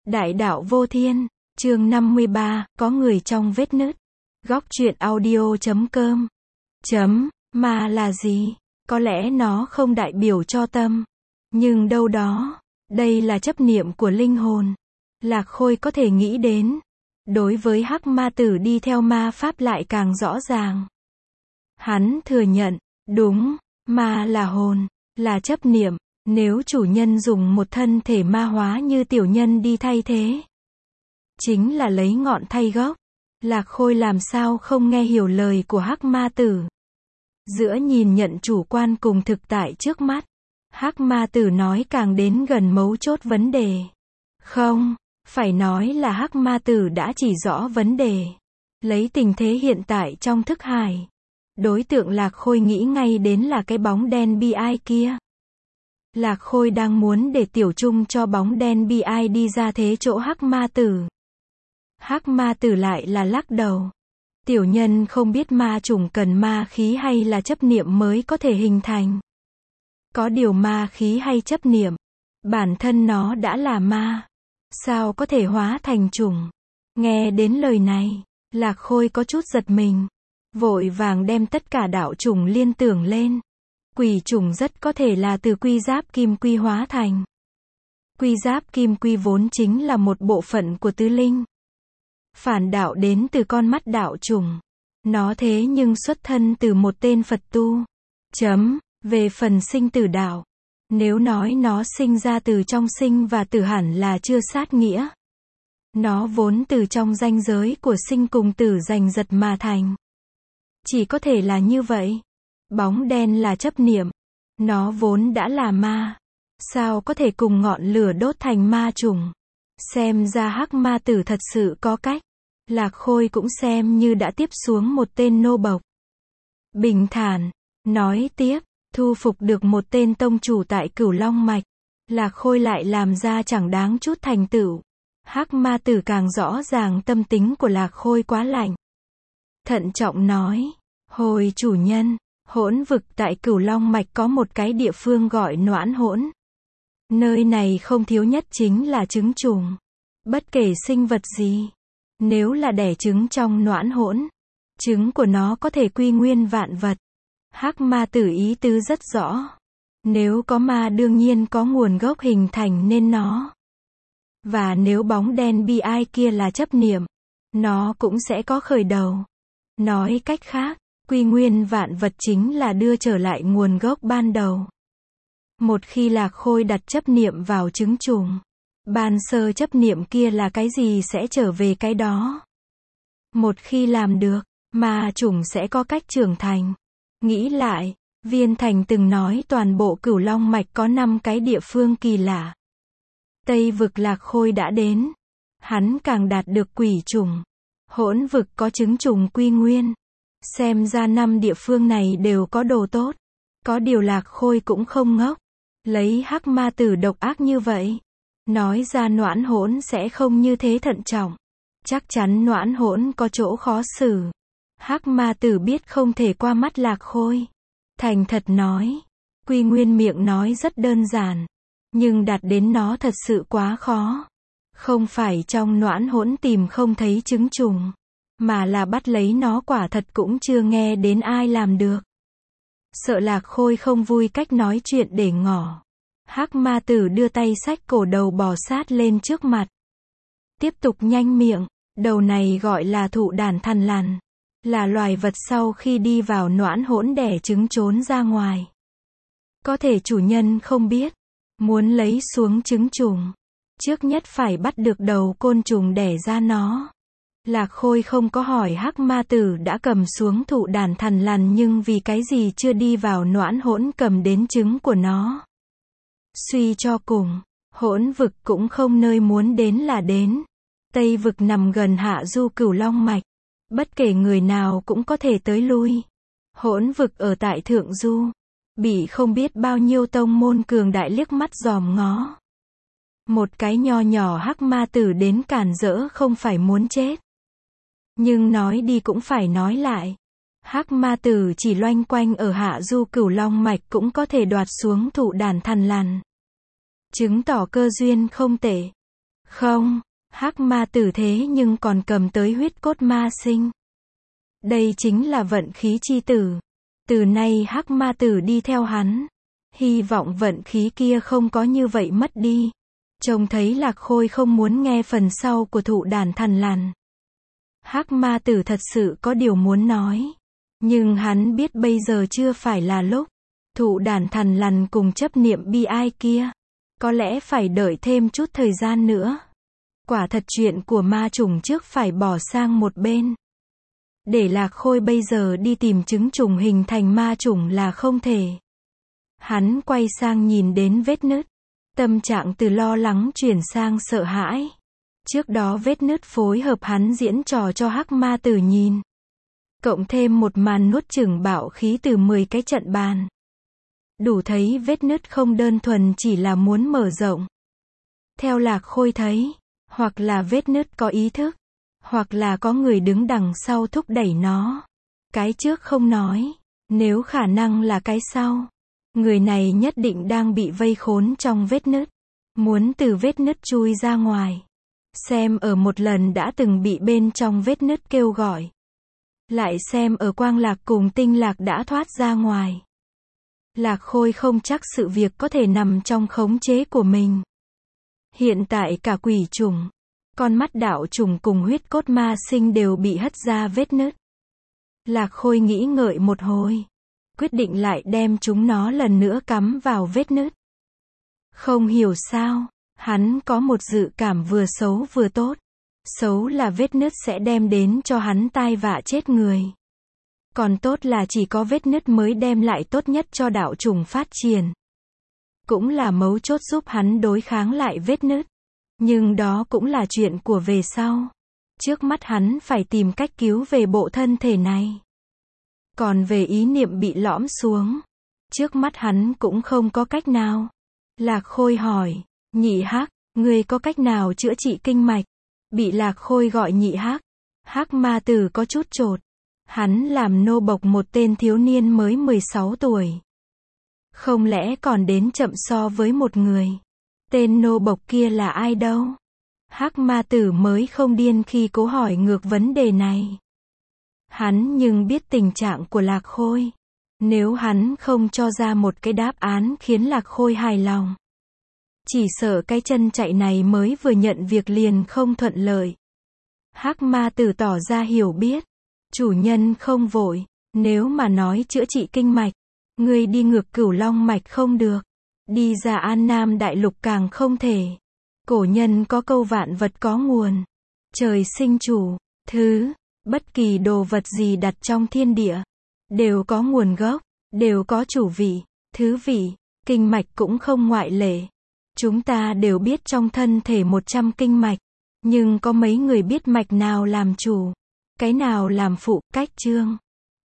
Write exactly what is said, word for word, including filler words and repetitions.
Đại đạo vô thiên, chương năm mươi ba, có người trong vết nứt. Góc truyện audio chấm com. Chấm, ma là gì? Có lẽ nó không đại biểu cho tâm. Nhưng đâu đó, đây là chấp niệm của linh hồn. Lạc Khôi có thể nghĩ đến. Đối với hắc ma tử đi theo ma pháp lại càng rõ ràng. Hắn thừa nhận, đúng, ma là hồn, là chấp niệm. Nếu chủ nhân dùng một thân thể ma hóa như tiểu nhân đi thay thế, chính là lấy ngọn thay gốc. Lạc Khôi làm sao không nghe hiểu lời của hắc ma tử. Giữa nhìn nhận chủ quan cùng thực tại trước mắt, hắc ma tử nói càng đến gần mấu chốt vấn đề. Không, phải nói là hắc ma tử đã chỉ rõ vấn đề. Lấy tình thế hiện tại trong thức hải, đối tượng Lạc Khôi nghĩ ngay đến là cái bóng đen bi ai kia. Lạc Khôi đang muốn để tiểu trung cho bóng đen bi ai đi ra thế chỗ hắc ma tử. Hắc ma tử lại là lắc đầu. Tiểu nhân không biết ma chủng cần ma khí hay là chấp niệm mới có thể hình thành. Có điều ma khí hay chấp niệm, bản thân nó đã là ma. Sao có thể hóa thành chủng? Nghe đến lời này, Lạc Khôi có chút giật mình. Vội vàng đem tất cả đạo chủng liên tưởng lên. Quỷ chủng rất có thể là từ quy giáp kim quy hóa thành. Quy giáp kim quy vốn chính là một bộ phận của tứ linh. Phản đạo đến từ con mắt đạo chủng. Nó thế nhưng xuất thân từ một tên Phật tu. Chấm, về phần sinh tử đạo. Nếu nói nó sinh ra từ trong sinh và tử hẳn là chưa sát nghĩa. Nó vốn từ trong ranh giới của sinh cùng tử giành giật mà thành. Chỉ có thể là như vậy. Bóng đen là chấp niệm. Nó vốn đã là ma. Sao có thể cùng ngọn lửa đốt thành ma chủng? Xem ra hắc ma tử thật sự có cách. Lạc Khôi cũng xem như đã tiếp xuống một tên nô bộc. Bình thản, nói tiếp, thu phục được một tên tông chủ tại Cửu Long Mạch. Lạc Khôi lại làm ra chẳng đáng chút thành tựu. Hắc ma tử càng rõ ràng tâm tính của Lạc Khôi quá lạnh. Thận trọng nói, hồi chủ nhân, hỗn vực tại Cửu Long Mạch có một cái địa phương gọi Noãn Hỗn. Nơi này không thiếu nhất chính là trứng trùng. Bất kể sinh vật gì, nếu là đẻ trứng trong Noãn Hỗn, trứng của nó có thể quy nguyên vạn vật. Hắc ma tử ý tứ rất rõ. Nếu có ma đương nhiên có nguồn gốc hình thành nên nó. Và nếu bóng đen bi ai kia là chấp niệm, nó cũng sẽ có khởi đầu. Nói cách khác, quy nguyên vạn vật chính là đưa trở lại nguồn gốc ban đầu. Một khi Lạc Khôi đặt chấp niệm vào trứng trùng, ban sơ chấp niệm kia là cái gì sẽ trở về cái đó. Một khi làm được, ma chủng sẽ có cách trưởng thành. Nghĩ lại, Viên Thành từng nói toàn bộ Cửu Long Mạch có năm cái địa phương kỳ lạ. Tây vực Lạc Khôi đã đến. Hắn càng đạt được quỷ chủng. Hỗn vực có trứng trùng quy nguyên. Xem ra năm địa phương này đều có đồ tốt. Có điều Lạc Khôi cũng không ngốc. Lấy hắc ma tử độc ác như vậy. Nói ra Noãn Hỗn sẽ không như thế thận trọng. Chắc chắn Noãn Hỗn có chỗ khó xử. Hắc ma tử biết không thể qua mắt Lạc Khôi. Thành thật nói. Quy nguyên miệng nói rất đơn giản. Nhưng đạt đến nó thật sự quá khó. Không phải trong Noãn Hỗn tìm không thấy trứng trùng. Mà là bắt lấy nó quả thật cũng chưa nghe đến ai làm được. Sợ Lạc Khôi không vui cách nói chuyện để ngỏ. Hắc ma tử đưa tay xách cổ đầu bò sát lên trước mặt. Tiếp tục nhanh miệng. Đầu này gọi là thụ đản thằn lằn. Là loài vật sau khi đi vào Noãn Hỗn đẻ trứng trốn ra ngoài. Có thể chủ nhân không biết. Muốn lấy xuống trứng trùng, trước nhất phải bắt được đầu côn trùng đẻ ra nó. Lạc Khôi không có hỏi hắc ma tử đã cầm xuống thụ đản thằn lằn nhưng vì cái gì chưa đi vào Noãn Hỗn cầm đến trứng của nó. Suy cho cùng, hỗn vực cũng không nơi muốn đến là đến. Tây vực nằm gần hạ du Cửu Long Mạch. Bất kể người nào cũng có thể tới lui. Hỗn vực ở tại thượng du. Bị không biết bao nhiêu tông môn cường đại liếc mắt dòm ngó. Một cái nho nhỏ hắc ma tử đến cản rỡ không phải muốn chết. Nhưng nói đi cũng phải nói lại. Hắc ma tử chỉ loanh quanh ở hạ du Cửu Long Mạch cũng có thể đoạt xuống thụ đản thằn lằn. Chứng tỏ cơ duyên không tệ. Không, hắc ma tử thế nhưng còn cầm tới huyết cốt ma sinh. Đây chính là vận khí chi tử. Từ nay hắc ma tử đi theo hắn. Hy vọng vận khí kia không có như vậy mất đi. Trông thấy Lạc Khôi không muốn nghe phần sau của thụ đản thằn lằn. Hắc ma tử thật sự có điều muốn nói. Nhưng hắn biết bây giờ chưa phải là lúc. Thụ đản thằn lằn cùng chấp niệm bi ai kia. Có lẽ phải đợi thêm chút thời gian nữa. Quả thật chuyện của ma trùng trước phải bỏ sang một bên. Để Lạc Khôi bây giờ đi tìm trứng trùng hình thành ma trùng là không thể. Hắn quay sang nhìn đến vết nứt. Tâm trạng từ lo lắng chuyển sang sợ hãi. Trước đó vết nứt phối hợp hắn diễn trò cho hắc ma tử nhìn. Cộng thêm một màn nuốt chửng bạo khí từ mười cái trận bàn. Đủ thấy vết nứt không đơn thuần chỉ là muốn mở rộng. Theo Lạc Khôi thấy, hoặc là vết nứt có ý thức, hoặc là có người đứng đằng sau thúc đẩy nó. Cái trước không nói, nếu khả năng là cái sau. Người này nhất định đang bị vây khốn trong vết nứt. Muốn từ vết nứt chui ra ngoài. Xem ở một lần đã từng bị bên trong vết nứt kêu gọi. Lại xem ở Quang Lạc cùng Tinh Lạc đã thoát ra ngoài. Lạc Khôi không chắc sự việc có thể nằm trong khống chế của mình. Hiện tại cả quỷ trùng, con mắt đạo trùng cùng huyết cốt ma sinh đều bị hất ra vết nứt. Lạc Khôi nghĩ ngợi một hồi. Quyết định lại đem chúng nó lần nữa cắm vào vết nứt. Không hiểu sao, hắn có một dự cảm vừa xấu vừa tốt. Xấu là vết nứt sẽ đem đến cho hắn tai vạ chết người. Còn tốt là chỉ có vết nứt mới đem lại tốt nhất cho đạo trùng phát triển. Cũng là mấu chốt giúp hắn đối kháng lại vết nứt. Nhưng đó cũng là chuyện của về sau. Trước mắt hắn phải tìm cách cứu về bộ thân thể này. Còn về ý niệm bị lõm xuống, trước mắt hắn cũng không có cách nào. Lạc Khôi hỏi, nhị hắc, ngươi có cách nào chữa trị kinh mạch? Bị Lạc Khôi gọi nhị hắc, hắc ma tử có chút chột. Hắn làm nô bộc một tên thiếu niên mới mười sáu tuổi. Không lẽ còn đến chậm so với một người? Tên nô bộc kia là ai đâu? Hắc ma tử mới không điên khi cố hỏi ngược vấn đề này. Hắn nhưng biết tình trạng của Lạc Khôi. Nếu hắn không cho ra một cái đáp án khiến Lạc Khôi hài lòng. Chỉ sợ cái chân chạy này mới vừa nhận việc liền không thuận lợi. Hắc ma tử tỏ ra hiểu biết. Chủ nhân không vội. Nếu mà nói chữa trị kinh mạch, ngươi đi ngược Cửu Long mạch không được. Đi ra An Nam Đại Lục càng không thể. Cổ nhân có câu vạn vật có nguồn. Trời sinh chủ. Thứ. Bất kỳ đồ vật gì đặt trong thiên địa, đều có nguồn gốc, đều có chủ vị, thứ vị, kinh mạch cũng không ngoại lệ. Chúng ta đều biết trong thân thể một trăm kinh mạch, nhưng có mấy người biết mạch nào làm chủ, cái nào làm phụ, cách chương.